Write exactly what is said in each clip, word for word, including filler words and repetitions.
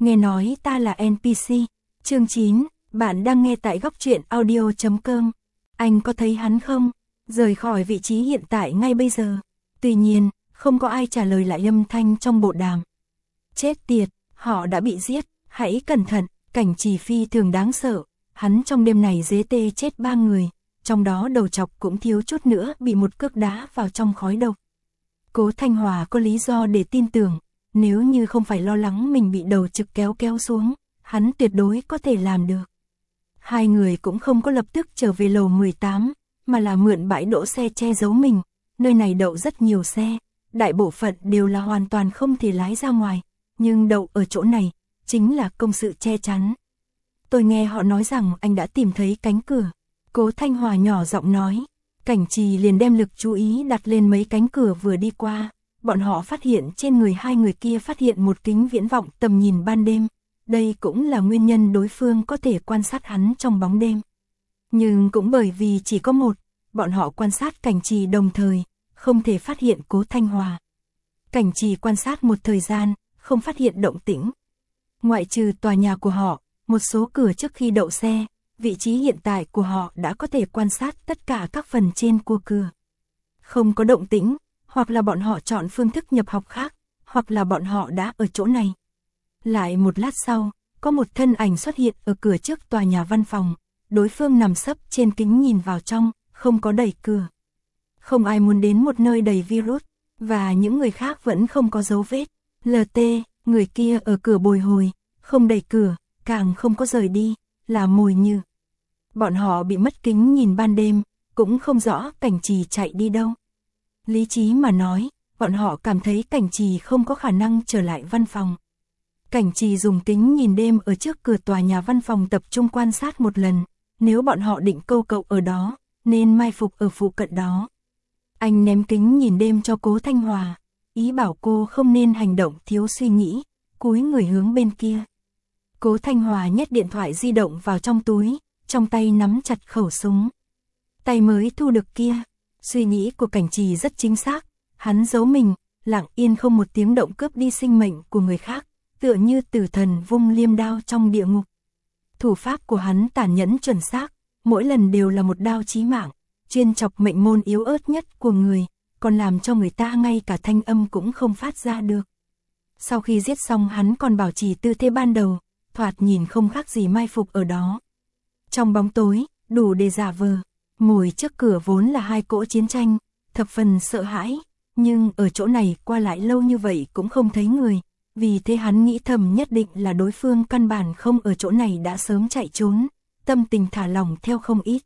Nghe nói ta là en pê xê. Chương chín, bạn đang nghe tại góc truyện audio chấm com. Anh có thấy hắn không? Rời khỏi vị trí hiện tại ngay bây giờ. Tuy nhiên, không có ai trả lời lại âm thanh trong bộ đàm. Chết tiệt, họ đã bị giết, hãy cẩn thận, cảnh trì phi thường đáng sợ. Hắn trong đêm này dế tê chết ba người, trong đó đầu chọc cũng thiếu chút nữa bị một cước đá vào trong khói độc. Cố Thanh Hòa có lý do để tin tưởng, nếu như không phải lo lắng mình bị đầu trực kéo kéo xuống, hắn tuyệt đối có thể làm được. Hai người cũng không có lập tức trở về lầu mười tám, mà là mượn bãi đỗ xe che giấu mình, nơi này đậu rất nhiều xe, đại bộ phận đều là hoàn toàn không thể lái ra ngoài, nhưng đậu ở chỗ này, chính là công sự che chắn. Tôi nghe họ nói rằng anh đã tìm thấy cánh cửa. Cố Thanh Hòa nhỏ giọng nói. Cảnh trì liền đem lực chú ý đặt lên mấy cánh cửa vừa đi qua. Bọn họ phát hiện trên người hai người kia phát hiện một kính viễn vọng tầm nhìn ban đêm. Đây cũng là nguyên nhân đối phương có thể quan sát hắn trong bóng đêm. Nhưng cũng bởi vì chỉ có một, bọn họ quan sát cảnh trì đồng thời, không thể phát hiện Cố Thanh Hòa. Cảnh trì quan sát một thời gian, không phát hiện động tĩnh. Ngoại trừ tòa nhà của họ, một số cửa trước khi đậu xe, vị trí hiện tại của họ đã có thể quan sát tất cả các phần trên của cửa. Không có động tĩnh, hoặc là bọn họ chọn phương thức nhập học khác, hoặc là bọn họ đã ở chỗ này. Lại một lát sau, có một thân ảnh xuất hiện ở cửa trước tòa nhà văn phòng, đối phương nằm sấp trên kính nhìn vào trong, không có đẩy cửa. Không ai muốn đến một nơi đầy virus, và những người khác vẫn không có dấu vết. lờ tê, người kia ở cửa bồi hồi, không đẩy cửa, càng không có rời đi, là Mồi Như. Bọn họ bị mất kính nhìn ban đêm, cũng không rõ cảnh trì chạy đi đâu. Lý trí mà nói, bọn họ cảm thấy cảnh trì không có khả năng trở lại văn phòng. Cảnh trì dùng kính nhìn đêm ở trước cửa tòa nhà văn phòng tập trung quan sát một lần, nếu bọn họ định câu cậu ở đó, nên mai phục ở phụ cận đó. Anh ném kính nhìn đêm cho Cố Thanh Hòa, ý bảo cô không nên hành động thiếu suy nghĩ, cúi người hướng bên kia. Cố Thanh Hòa nhét điện thoại di động vào trong túi, trong tay nắm chặt khẩu súng. Tay mới thu được kia, suy nghĩ của cảnh trì rất chính xác, hắn giấu mình, lặng yên không một tiếng động cướp đi sinh mệnh của người khác, tựa như tử thần vung liêm đao trong địa ngục. Thủ pháp của hắn tàn nhẫn chuẩn xác, mỗi lần đều là một đao chí mạng, chuyên chọc mệnh môn yếu ớt nhất của người, còn làm cho người ta ngay cả thanh âm cũng không phát ra được. Sau khi giết xong hắn còn bảo trì tư thế ban đầu, thoạt nhìn không khác gì mai phục ở đó. Trong bóng tối, đủ để giả vờ, Mồi trước cửa vốn là hai cỗ chiến tranh, thập phần sợ hãi, nhưng ở chỗ này qua lại lâu như vậy cũng không thấy người, vì thế hắn nghĩ thầm nhất định là đối phương căn bản không ở chỗ này đã sớm chạy trốn, tâm tình thả lỏng theo không ít.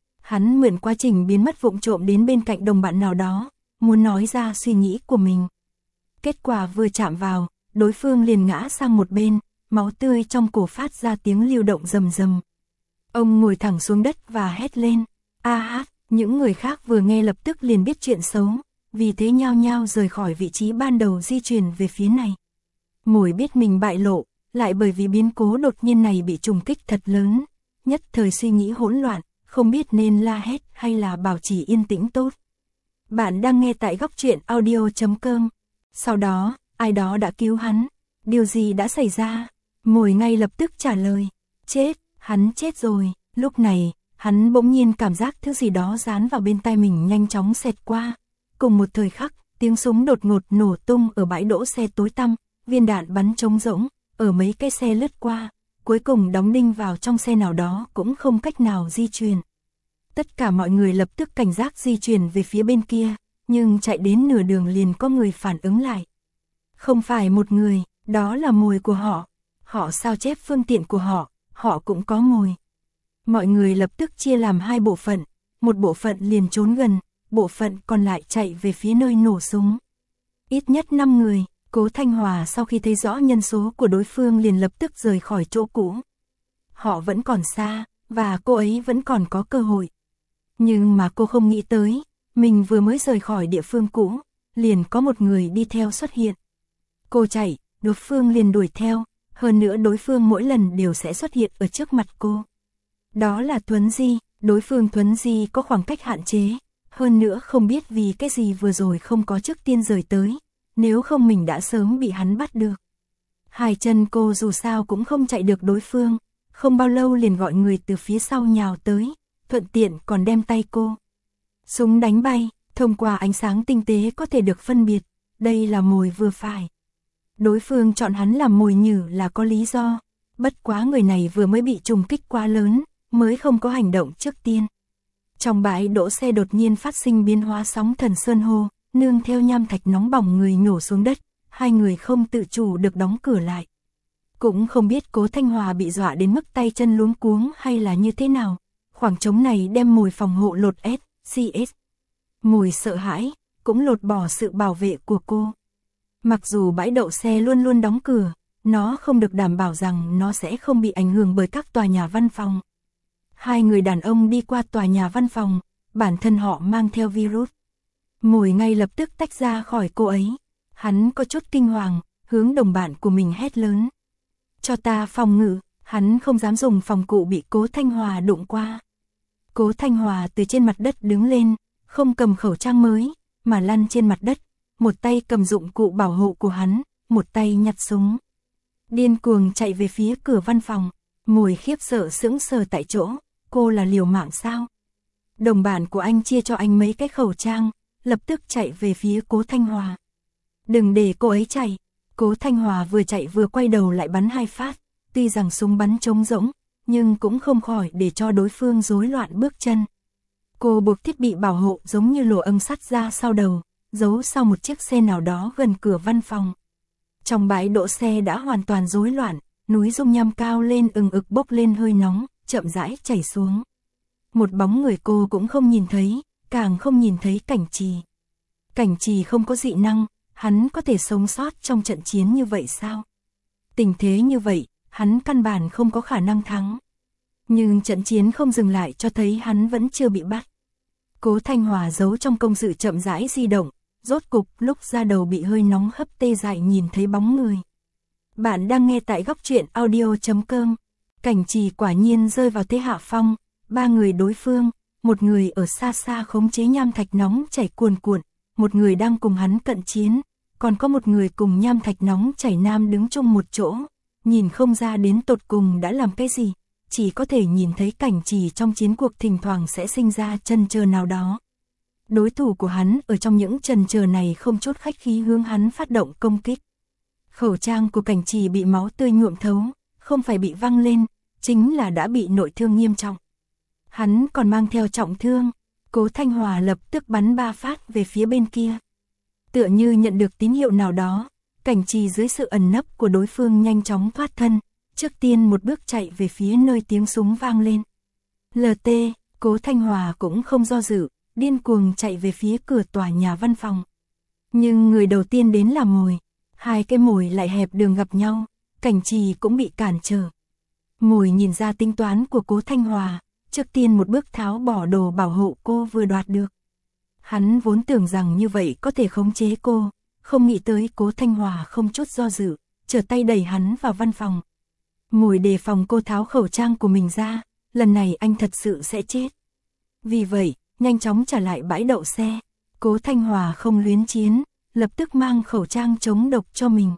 Hắn mượn quá trình biến mất vụng trộm đến bên cạnh đồng bạn nào đó, muốn nói ra suy nghĩ của mình. Kết quả vừa chạm vào, đối phương liền ngã sang một bên, máu tươi trong cổ phát ra tiếng lưu động rầm rầm. Ông ngồi thẳng xuống đất và hét lên, a hát, những người khác vừa nghe lập tức liền biết chuyện xấu, vì thế nhao nhao rời khỏi vị trí ban đầu di chuyển về phía này. Mồi biết mình bại lộ, lại bởi vì biến cố đột nhiên này bị trùng kích thật lớn, nhất thời suy nghĩ hỗn loạn, không biết nên la hét hay là bảo trì yên tĩnh tốt. Bạn đang nghe tại góc truyện audio chấm com. Sau đó, ai đó đã cứu hắn. Điều gì đã xảy ra? Mồi ngay lập tức trả lời. Chết, hắn chết rồi. Lúc này, hắn bỗng nhiên cảm giác thứ gì đó dán vào bên tai mình nhanh chóng xẹt qua. Cùng một thời khắc, tiếng súng đột ngột nổ tung ở bãi đỗ xe tối tăm, viên đạn bắn trống rỗng, ở mấy cái xe lướt qua, cuối cùng đóng đinh vào trong xe nào đó cũng không cách nào di chuyển. Tất cả mọi người lập tức cảnh giác di chuyển về phía bên kia, nhưng chạy đến nửa đường liền có người phản ứng lại. Không phải một người, đó là Mồi của họ. Họ sao chép phương tiện của họ, họ cũng có Mồi. Mọi người lập tức chia làm hai bộ phận, một bộ phận liền trốn gần, bộ phận còn lại chạy về phía nơi nổ súng. Ít nhất năm người, Cố Thanh Hòa sau khi thấy rõ nhân số của đối phương liền lập tức rời khỏi chỗ cũ. Họ vẫn còn xa, và cô ấy vẫn còn có cơ hội. Nhưng mà cô không nghĩ tới, mình vừa mới rời khỏi địa phương cũ, liền có một người đi theo xuất hiện. Cô chạy, đối phương liền đuổi theo, hơn nữa đối phương mỗi lần đều sẽ xuất hiện ở trước mặt cô. Đó là Thuấn Di, đối phương Thuấn Di có khoảng cách hạn chế, hơn nữa không biết vì cái gì vừa rồi không có trước tiên rời tới, nếu không mình đã sớm bị hắn bắt được. Hai chân cô dù sao cũng không chạy được đối phương, không bao lâu liền gọi người từ phía sau nhào tới, thuận tiện còn đem tay cô súng đánh bay, thông qua ánh sáng tinh tế có thể được phân biệt, đây là mồi vừa phải. Đối phương chọn hắn làm mồi nhử là có lý do, bất quá người này vừa mới bị trùng kích quá lớn, mới không có hành động trước tiên. Trong bãi đỗ xe đột nhiên phát sinh biến hóa sóng thần sơn hô, nương theo nham thạch nóng bỏng người nhổ xuống đất, hai người không tự chủ được đóng cửa lại. Cũng không biết Cố Thanh Hòa bị dọa đến mức tay chân luống cuống hay là như thế nào, khoảng trống này đem mồi phòng hộ lột S, xê ét. Mồi sợ hãi, cũng lột bỏ sự bảo vệ của cô. Mặc dù bãi đậu xe luôn luôn đóng cửa, nó không được đảm bảo rằng nó sẽ không bị ảnh hưởng bởi các tòa nhà văn phòng. Hai người đàn ông đi qua tòa nhà văn phòng, bản thân họ mang theo virus. Mồi ngay lập tức tách ra khỏi cô ấy. Hắn có chút kinh hoàng, hướng đồng bạn của mình hét lớn. Cho ta phòng ngự, hắn không dám dùng phòng cụ bị Cố Thanh Hòa đụng qua. Cố Thanh Hòa từ trên mặt đất đứng lên, không cầm khẩu trang mới, mà lăn trên mặt đất, một tay cầm dụng cụ bảo hộ của hắn, một tay nhặt súng. Điên cuồng chạy về phía cửa văn phòng, Mồi khiếp sợ sững sờ tại chỗ, cô là liều mạng sao? Đồng bạn của anh chia cho anh mấy cái khẩu trang, lập tức chạy về phía Cố Thanh Hòa. Đừng để cô ấy chạy. Cố Thanh Hòa vừa chạy vừa quay đầu lại bắn hai phát, tuy rằng súng bắn trống rỗng, nhưng cũng không khỏi để cho đối phương rối loạn bước chân. Cô buộc thiết bị bảo hộ giống như lụa âm sắt ra sau đầu, giấu sau một chiếc xe nào đó gần cửa văn phòng. Trong bãi đỗ xe đã hoàn toàn rối loạn, núi dung nham cao lên ừng ực bốc lên hơi nóng, chậm rãi chảy xuống. Một bóng người cô cũng không nhìn thấy, càng không nhìn thấy Cảnh Trì. Cảnh Trì không có dị năng, hắn có thể sống sót trong trận chiến như vậy sao? Tình thế như vậy, hắn căn bản không có khả năng thắng. Nhưng trận chiến không dừng lại cho thấy hắn vẫn chưa bị bắt. Cố Thanh Hòa giấu trong công sự chậm rãi di động, rốt cục lúc ra đầu bị hơi nóng hấp tê dại nhìn thấy bóng người. Bạn đang nghe tại góc truyện audio chấm com. Cảnh Trì quả nhiên rơi vào thế hạ phong, ba người đối phương, một người ở xa xa khống chế nham thạch nóng chảy cuồn cuộn, một người đang cùng hắn cận chiến, còn có một người cùng nham thạch nóng chảy nam đứng chung một chỗ, nhìn không ra đến tột cùng đã làm cái gì, chỉ có thể nhìn thấy Cảnh Trì trong chiến cuộc thỉnh thoảng sẽ sinh ra chần chờ nào đó. Đối thủ của hắn ở trong những chần chờ này không chút khách khí hướng hắn phát động công kích. Khẩu trang của Cảnh Trì bị máu tươi nhuộm thấu, không phải bị văng lên, chính là đã bị nội thương nghiêm trọng. Hắn còn mang theo trọng thương, Cố Thanh Hòa lập tức bắn ba phát về phía bên kia. Tựa như nhận được tín hiệu nào đó, Cảnh Trì dưới sự ẩn nấp của đối phương nhanh chóng thoát thân, trước tiên một bước chạy về phía nơi tiếng súng vang lên. lờ tê, Cố Thanh Hòa cũng không do dự, điên cuồng chạy về phía cửa tòa nhà văn phòng. Nhưng người đầu tiên đến là Mồi, hai cái mồi lại hẹp đường gặp nhau, Cảnh Trì cũng bị cản trở. Mồi nhìn ra tính toán của Cố Thanh Hòa, trước tiên một bước tháo bỏ đồ bảo hộ cô vừa đoạt được. Hắn vốn tưởng rằng như vậy có thể khống chế cô, không nghĩ tới Cố Thanh Hòa không chút do dự, trở tay đẩy hắn vào văn phòng. Mồi đề phòng cô tháo khẩu trang của mình ra, lần này anh thật sự sẽ chết. Vì vậy, nhanh chóng trả lại bãi đậu xe, Cố Thanh Hòa không luyến chiến, lập tức mang khẩu trang chống độc cho mình.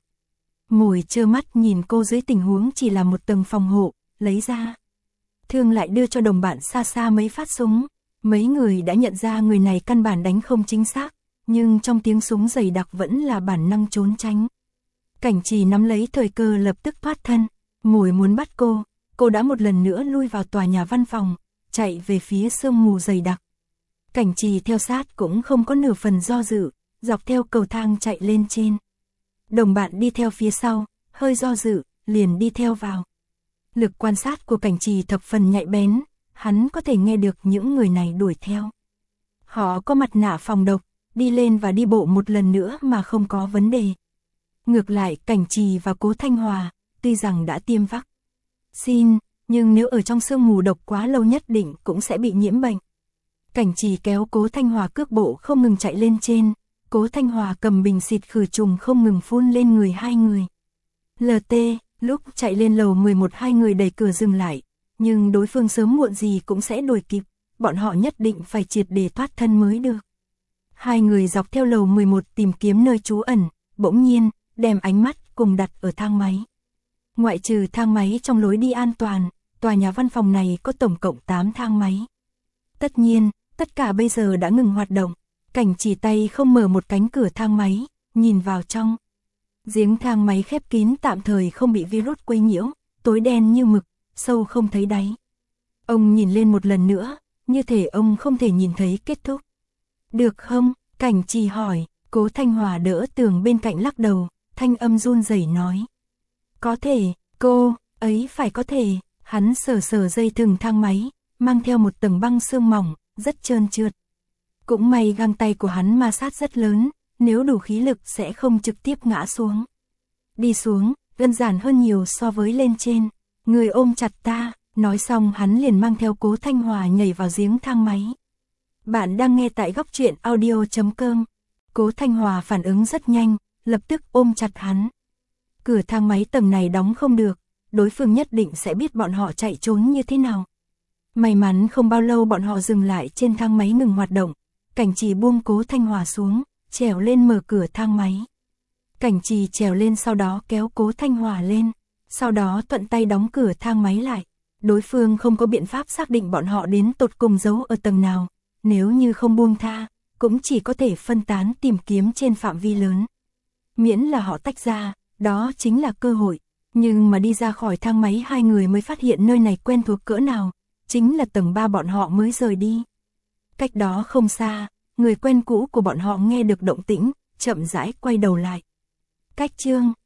Mồi trơ mắt nhìn cô dưới tình huống chỉ là một tầng phòng hộ, lấy ra. Thương lại đưa cho đồng bạn xa xa mấy phát súng, mấy người đã nhận ra người này căn bản đánh không chính xác, nhưng trong tiếng súng dày đặc vẫn là bản năng trốn tránh. Cảnh Trì nắm lấy thời cơ lập tức thoát thân, Mồi muốn bắt cô, cô đã một lần nữa lui vào tòa nhà văn phòng, chạy về phía sương mù dày đặc. Cảnh Trì theo sát cũng không có nửa phần do dự, dọc theo cầu thang chạy lên trên. Đồng bạn đi theo phía sau, hơi do dự, liền đi theo vào. Lực quan sát của Cảnh Trì thập phần nhạy bén, hắn có thể nghe được những người này đuổi theo. Họ có mặt nạ phòng độc, đi lên và đi bộ một lần nữa mà không có vấn đề. Ngược lại Cảnh Trì và Cố Thanh Hòa, tuy rằng đã tiêm vắc xin, nhưng nếu ở trong sương mù độc quá lâu nhất định cũng sẽ bị nhiễm bệnh. Cảnh Trì kéo Cố Thanh Hòa cước bộ không ngừng chạy lên trên, Cố Thanh Hòa cầm bình xịt khử trùng không ngừng phun lên người hai người. lờ tê, lúc chạy lên lầu mười một hai người đẩy cửa dừng lại, nhưng đối phương sớm muộn gì cũng sẽ đuổi kịp, bọn họ nhất định phải triệt để thoát thân mới được. Hai người dọc theo lầu mười một tìm kiếm nơi trú ẩn, bỗng nhiên, đem ánh mắt cùng đặt ở thang máy. Ngoại trừ thang máy trong lối đi an toàn, tòa nhà văn phòng này có tổng cộng tám thang máy. Tất nhiên, tất cả bây giờ đã ngừng hoạt động. Cảnh chỉ tay không mở một cánh cửa thang máy, nhìn vào trong. Giếng thang máy khép kín tạm thời không bị virus quấy nhiễu, tối đen như mực, sâu không thấy đáy. Ông nhìn lên một lần nữa, như thể ông không thể nhìn thấy kết thúc. Được không? Cảnh Trì hỏi. Cố Thanh Hòa đỡ tường bên cạnh lắc đầu, thanh âm run rẩy nói. Có thể, cô, ấy phải có thể. Hắn sờ sờ dây thừng thang máy, mang theo một tầng băng sương mỏng, rất trơn trượt. Cũng may găng tay của hắn ma sát rất lớn, nếu đủ khí lực sẽ không trực tiếp ngã xuống. Đi xuống, đơn giản hơn nhiều so với lên trên. Người ôm chặt ta, nói xong hắn liền mang theo Cố Thanh Hòa nhảy vào giếng thang máy. Bạn đang nghe tại góc truyện audio chấm com. Cố Thanh Hòa phản ứng rất nhanh, lập tức ôm chặt hắn. Cửa thang máy tầng này đóng không được, đối phương nhất định sẽ biết bọn họ chạy trốn như thế nào. May mắn không bao lâu bọn họ dừng lại trên thang máy ngừng hoạt động. Cảnh Trì buông Cố Thanh Hòa xuống, trèo lên mở cửa thang máy. Cảnh Trì trèo lên sau đó kéo Cố Thanh Hòa lên, sau đó thuận tay đóng cửa thang máy lại. Đối phương không có biện pháp xác định bọn họ đến tột cùng giấu ở tầng nào, nếu như không buông tha, cũng chỉ có thể phân tán tìm kiếm trên phạm vi lớn. Miễn là họ tách ra, đó chính là cơ hội, nhưng mà đi ra khỏi thang máy hai người mới phát hiện nơi này quen thuộc cỡ nào, chính là tầng ba bọn họ mới rời đi. Cách đó không xa, người quen cũ của bọn họ nghe được động tĩnh, chậm rãi quay đầu lại. Cách chương